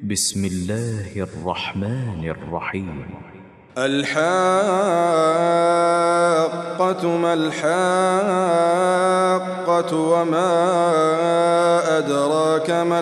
بسم الله الرحمن الرحيم. الحاقة ما الحاقة وما أدراك ما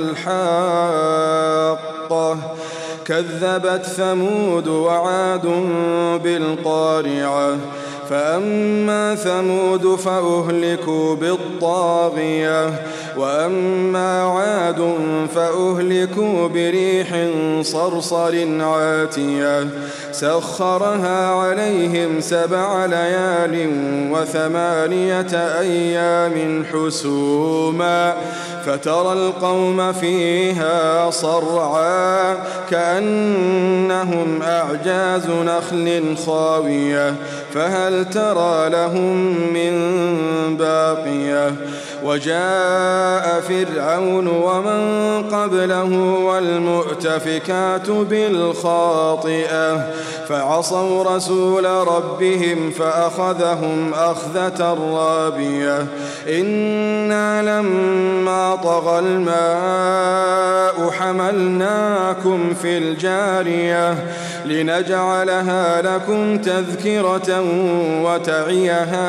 الحاقة كذبت ثمود وعاد بالقارعة فأما ثمود فأهلكوا بالطاغية وأما عاد فأهلكوا بريح صرصر عاتية سخرها عليهم 7 ليال و8 أيام حسوما فترى القوم فيها صرعا كأنهم أعجاز نخل خاوية فهل ترى لهم من باقية وجاء فرعون ومن قبله والمؤتفكات بالخاطئة فعصوا رسول ربهم فأخذهم أخذة رابية إنا لما طغى الماء حملناكم في الجارية لنجعلها لكم تذكرة وتعيها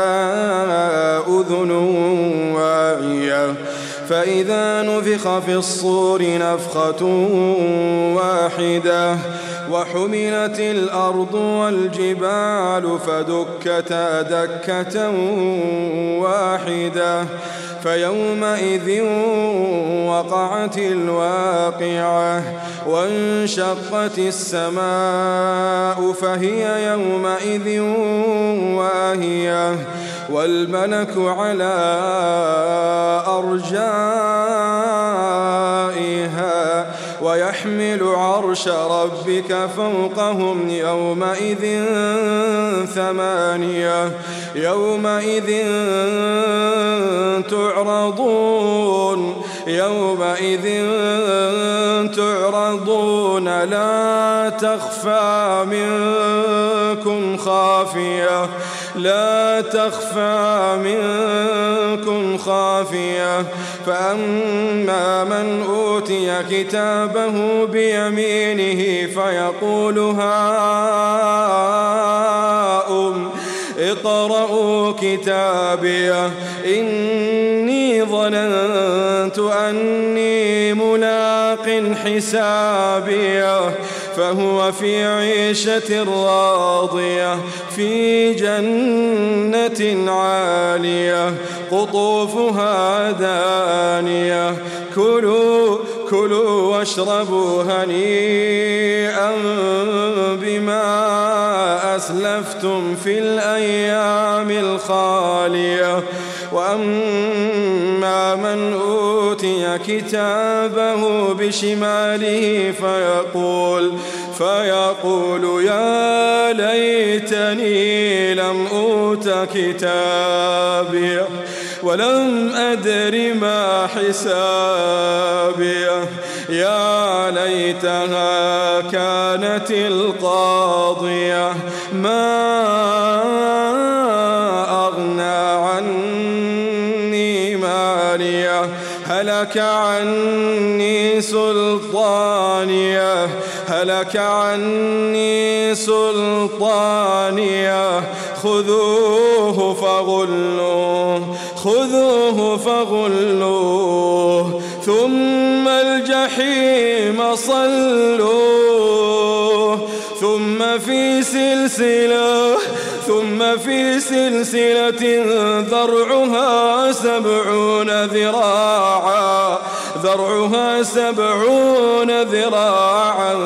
أذن واعية فإذا نفخ في الصور نفخة واحدة وحملت الأرض والجبال فدكتا دكة واحدة فيومئذ وقعت الواقعة وانشقت السماء فهي يومئذ واهية والملك على أرجائها ويحمل عرش ربك فوقهم يومئذ 8 يومئذ تعرضون لا تخفى منكم خافية فأما من أوتي كتابه بيمينه فيقول هاؤم اقرءوا كتابيه إني ظننت أني ملاق حسابيه فهو في عيشة راضية في جنة عالية قطوفها دانية كلوا واشربوا هنيئا بما أسلفتم في الأيام الخالية وأما من أوتي كتابه بشماله فيقول يا ليتني لم أوت كتابيه ولم أدر ما حسابيه يا ليتها كانت القاضية ما أغنى عني ماليه هلك عني سلطانيه خذوه فغلوه ثم الجحيم صلوه ثم في سلسلة ذرعها 70 ذراعا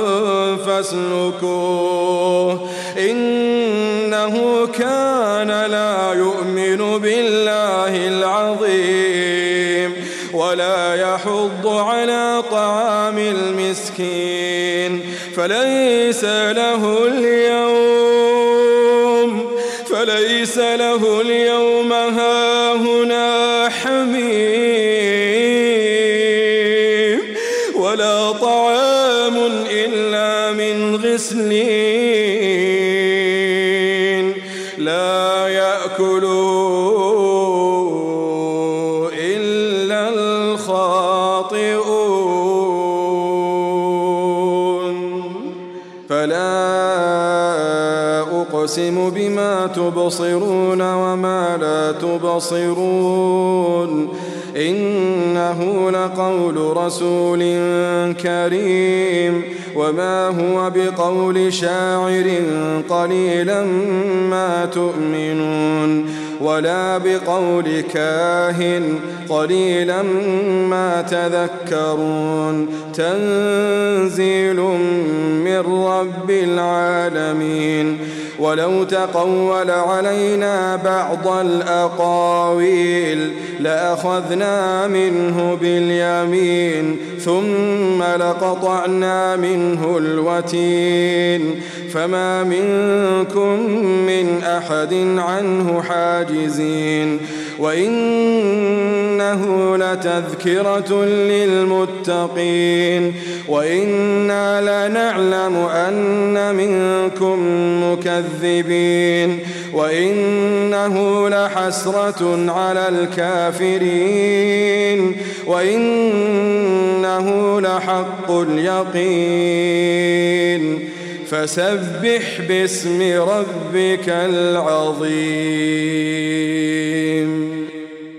فاسلكوه إنه كان لا يؤمن بالله العظيم ولا يحض على طعام المسكين فليس له اليوم هاهنا حميم ولا طعام إلا من غسلين لا يأكله إلا الخاطئون. فلا أقسم بما تبصرون وما لا تبصرون إنه لقول رسول كريم وما هو بقول شاعر قليلا ما تؤمنون ولا بقول كاهن قليلا ما تذكرون تنزيل من رب العالمين ولو تقول علينا بعض الأقاويل لأخذنا منه باليمين ثم لقطعنا منه الوتين فما منكم من أحد عنه حاجزين وإنه لتذكرة للمتقين وإنا لنعلم أن منكم مكذبين وإنه لحسرة على الكافرين وإنه لحق اليقين فسبح باسم ربك العظيم